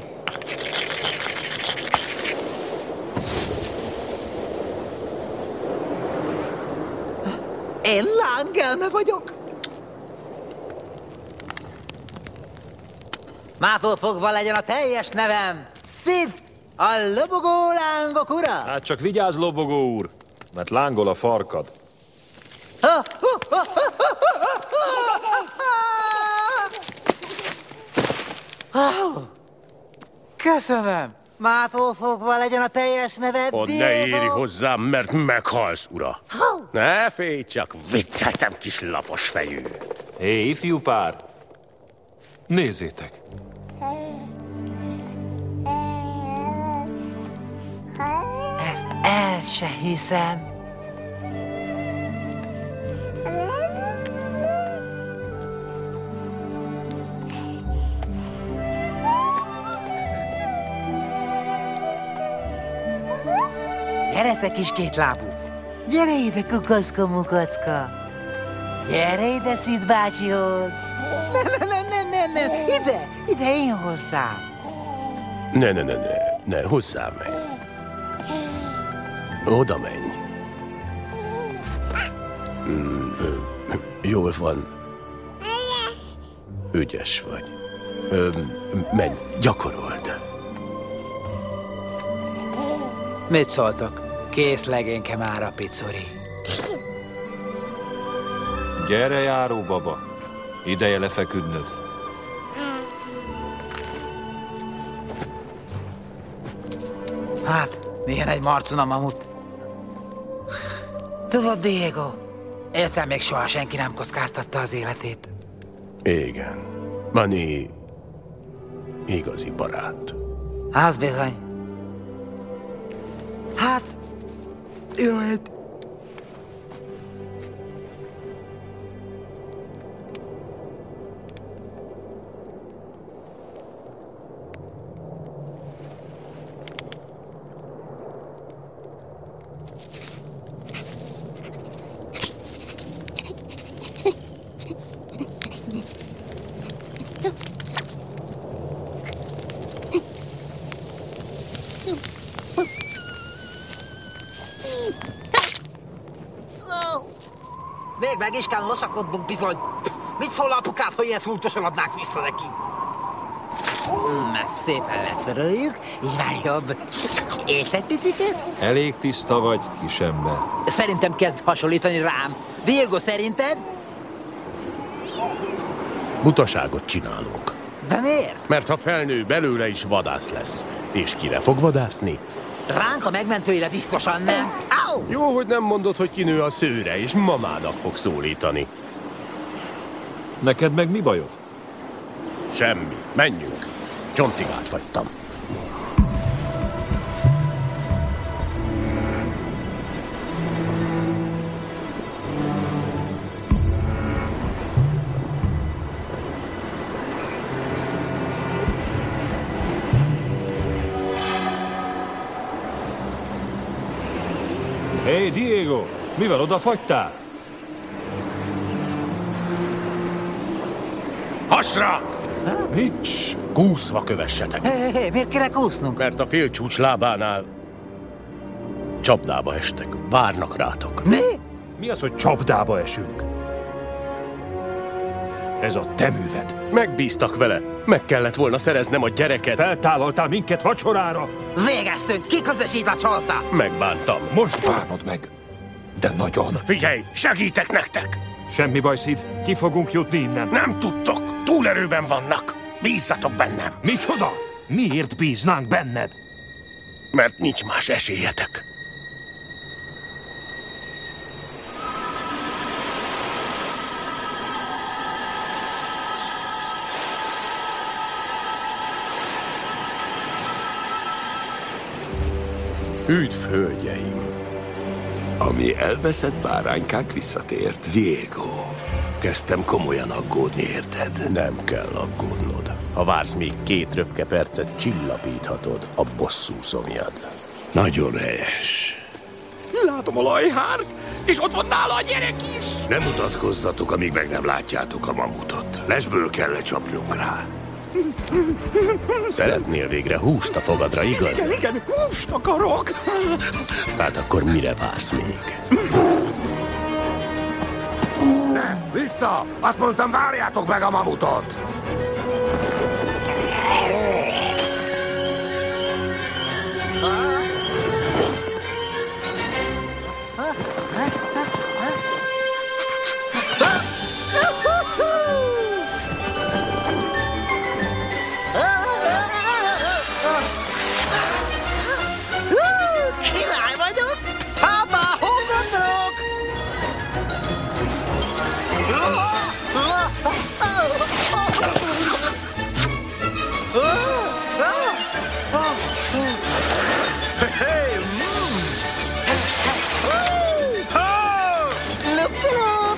Én lángelme vagyok. Mától fogva legyen a teljes nevem Szid, a lobogó lángok ura! Hát csak vigyázz, lobogó úr, mert lángol a farkad. Köszönöm! Mától fogva legyen a teljes neved, Ó, Diego. ne éri hozzám, mert meghalsz, ura. Ne félj csak, vicceltem, kis lapos fejű. Hé, ifjú pár! Nézzétek! Ezt el se hiszem. Gyere, kis kétlábú! Gyere ide, kukacka, mukacka! Gyere ide, Szid bácsihoz! Nem, ide én hozzám! Ne, hozzám menj. Oda menj. Jól van. Ügyes vagy. Menj, gyakorold. Mit szóltok? Kész legénke már a picuri. Gyere, járó baba! Ideje lefeküdnöd. Hát, ilyen egy marcuna mamut. Tudod, Diego, értem még soha senki nem kockáztatta az életét. Igen. Manny igazi barát. Az bizony. Hát, jöhet. Még meg is kell losakodnunk bizony. Mit szól apukád, ha ilyen szúrtosan adnánk vissza neki? Ezt szépen letöröljük, így már jobb. És egy picit? Elég tiszta vagy, kisember. Szerintem kezd hasonlítani rám. Diego, szerinted? Butaságot csinálunk. De miért? Mert ha felnő, belőle is vadász lesz. És kire fog vadászni? Ránk a megmentőire biztosan nem. Au! Jó, hogy nem mondod, hogy kinő a szőre, és mamának fog szólítani. Neked meg mi bajod? Semmi. Menjünk. Csontig átfagytam. Hé, Diego! Mivel odafagytál? Hasra! Mit? Kúszva kövessetek. Hé, miért kéne úsznunk? Mert a félcsúcs lábánál csapdába estek. Várnak rátok. Mi? Mi az, hogy csapdába esünk? Ez a te műved. Megbíztak vele. Meg kellett volna szereznem a gyereket. Feltállaltál minket vacsorára? Végeztünk! Ki közösít a csolta? Megbántam. Most bánod meg. De nagyon. Figyelj, segítek nektek! Semmi baj, Szid. Ki fogunk jutni innen. Nem tudtok. Túlerőben vannak. Bízzatok bennem. Micsoda? Miért bíznánk benned? Mert nincs más esélyetek. Üdv, hölgyeim! A mi elveszett báránykánk visszatért. Diego, kezdtem komolyan aggódni, érted? Nem kell aggódnod. Ha vársz még 2 röpke percet, csillapíthatod a bosszú szomjad. Nagyon helyes. Látom a lajhárt, és ott van nála a gyerek is. Nem mutatkozzatok, amíg meg nem látjátok a mamutot. Lesből kell lecsapnunk rá. Szeretnél végre húst a fogadra, igaz? Igen, húst akarok. Hát akkor mire vársz még? Ne, vissza! Azt mondtam, várjátok meg a mamutot! Loop, loop.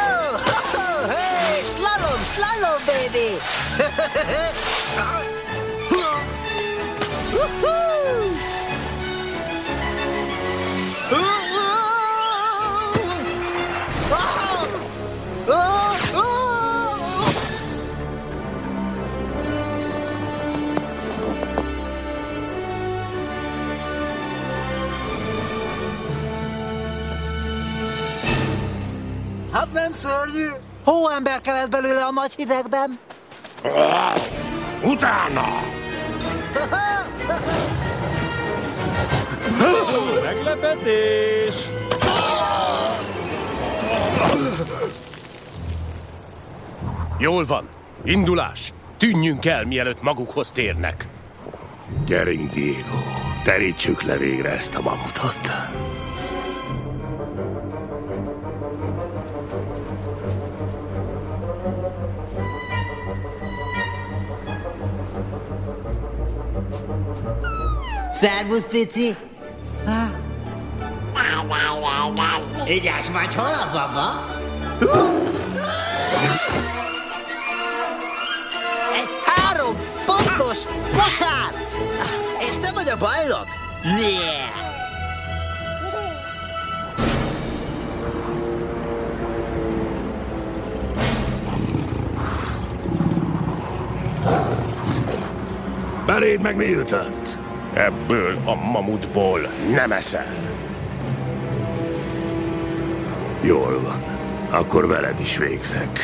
Hey, slalom, slalom, baby. Hát nem szörnyű? Hóember kelet belőle a nagy hidegben. Utána! Meglepetés! Jól van. Indulás. Tűnjünk el, mielőtt magukhoz térnek. Gyerünk, Diego. Terítsük le végre ezt a mamutot. Szervusz, pici! Ügyes vagy, hol a baba? Ez 3 pontos kosár! És te vagy a bajnok? Yeah! Beléd meg mi jutott? Ebből a mamutból nem eszel. Jól van. Akkor veled is végzek.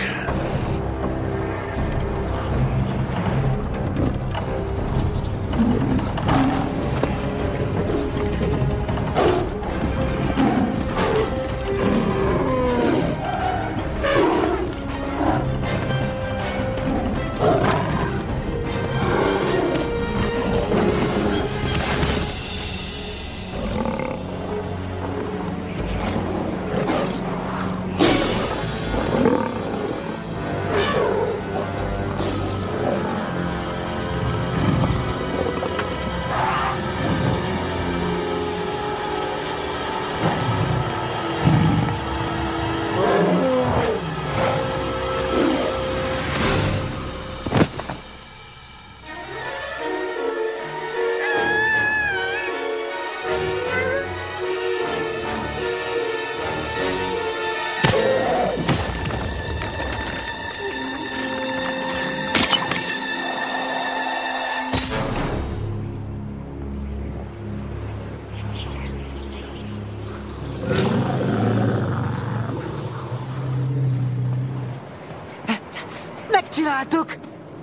Megcsináltuk!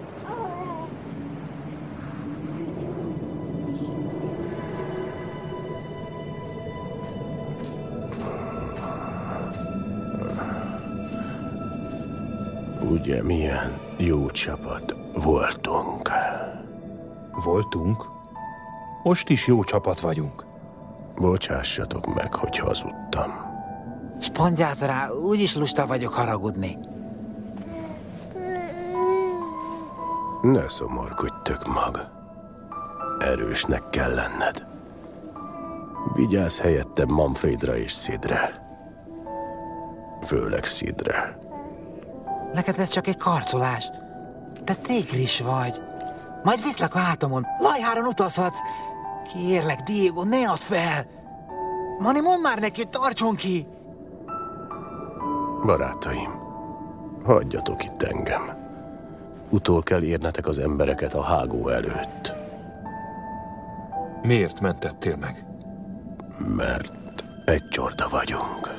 Ugye milyen jó csapat voltunk. Voltunk? Most is jó csapat vagyunk. Bocsássatok meg, hogy hazudtam. Mondját rá, úgyis lusta vagyok haragudni. Ne szomorkodj, tök mag. Erősnek kell lenned. Vigyázz helyettem Manfredra és Sidre. Főleg Sidre. Neked ez csak egy karcolás. Te tigris vagy. Majd viszlek a hátamon. Lajháron utazhatsz. Kérlek, Diego, ne add fel. Mani, mondd már neki, hogy tartson ki. Barátaim, hagyjatok itt engem. Utol kell érnetek az embereket a hágó előtt. Miért mentettél meg? Mert egy csorda vagyunk.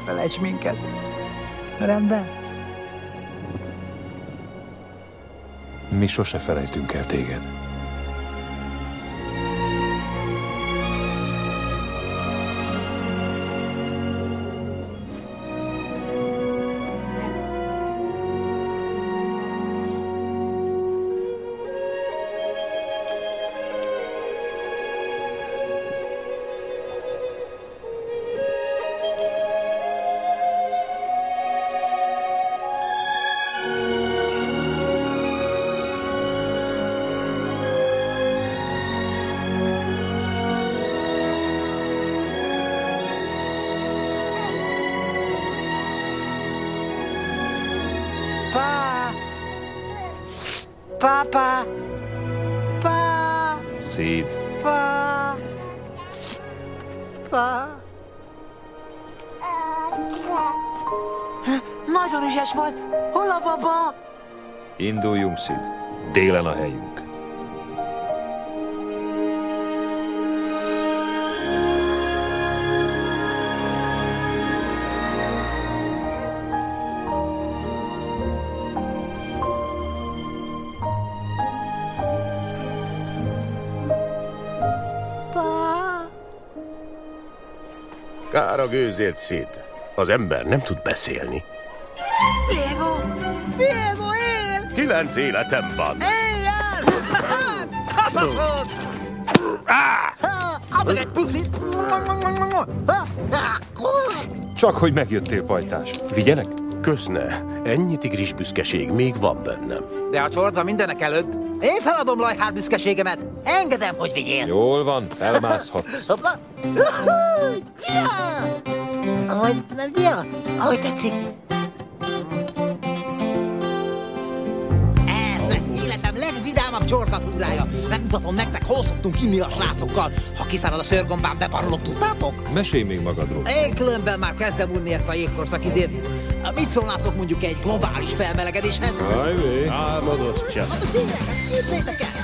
felejts minket. Rendben? Mi sose felejtünk el téged. Papa! Pa! Szid. Pa! Pa! Nagyon ügyes vagy! Hol a baba? Induljunk, Szid. Délen a helyünk. Kár a gőzért, Szid. Az ember nem tud beszélni. Diego! Diego, él! 9 életem van. Éjjel! Kapatod! Adok egy puszit! Csak hogy megjöttél, pajtás. Vigyelek? Köszne, ennyi tigris büszkeség még van bennem. De a csorda mindenek előtt. Én feladom Lajhár büszkeségemet. Engedem, hogy vigyél. Jól van, felmászhatsz. Ahogy tetszik. Ez lesz életem legvidámabb csordatúrája. Megmutatom nektek, hol szoktunk inni a srácokkal. Ha kiszárad a szőrgombám, beparolok, tudtátok? Mesélj még magadról. Én különben már kezdem unni ezt a jégkorszak izét. Mit szólnátok mondjuk egy globális felmelegedéshez? Ajvé. Álmodott csak. Képzeljétek el!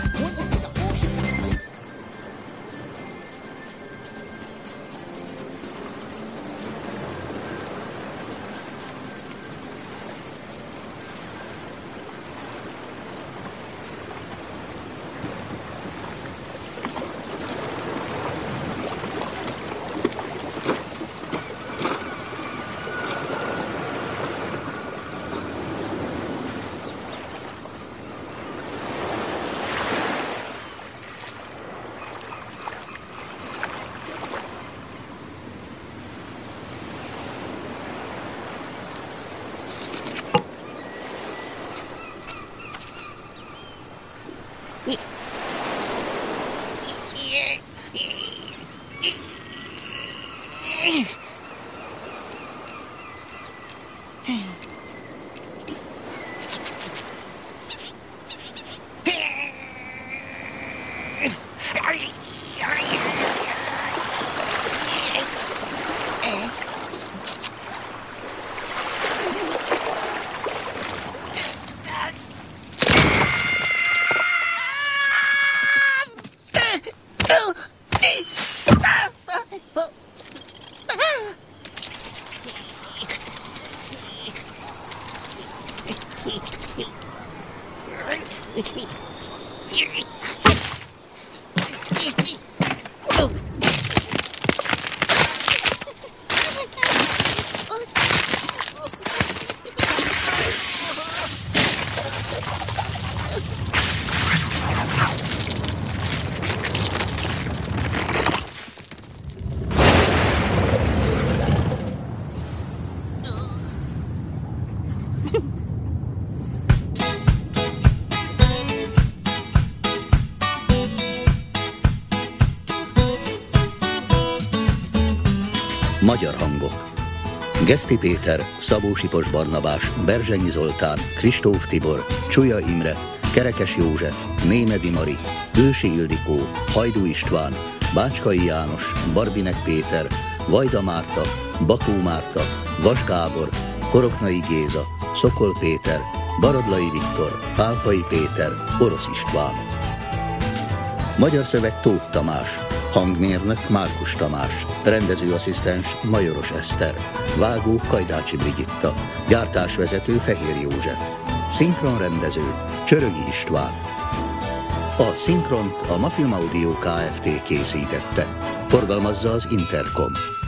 Magyar hangok. Geszti Péter, Szabó Sipos Barnabás, Berzsenyi Zoltán, Kristóf Tibor, Csuja Imre, Kerekes József, Némedi Mari, Ősi Ildikó, Hajdú István, Bácskai János, Barbinek Péter, Vajda Márta, Bakó Márta, Vas Gábor, Koroknai Géza, Szokol Péter, Baradlai Viktor, Pálfai Péter, Orosz István. Magyar szöveg Tóth Tamás, Hangmérnök Márkus Tamás, rendezőasszisztens Majoros Eszter, vágó Kajdácsi Brigitta, gyártásvezető Fehér József, szinkronrendező Csörögi István. A szinkront a Mafilm Audio Kft. Készítette, forgalmazza az Intercom.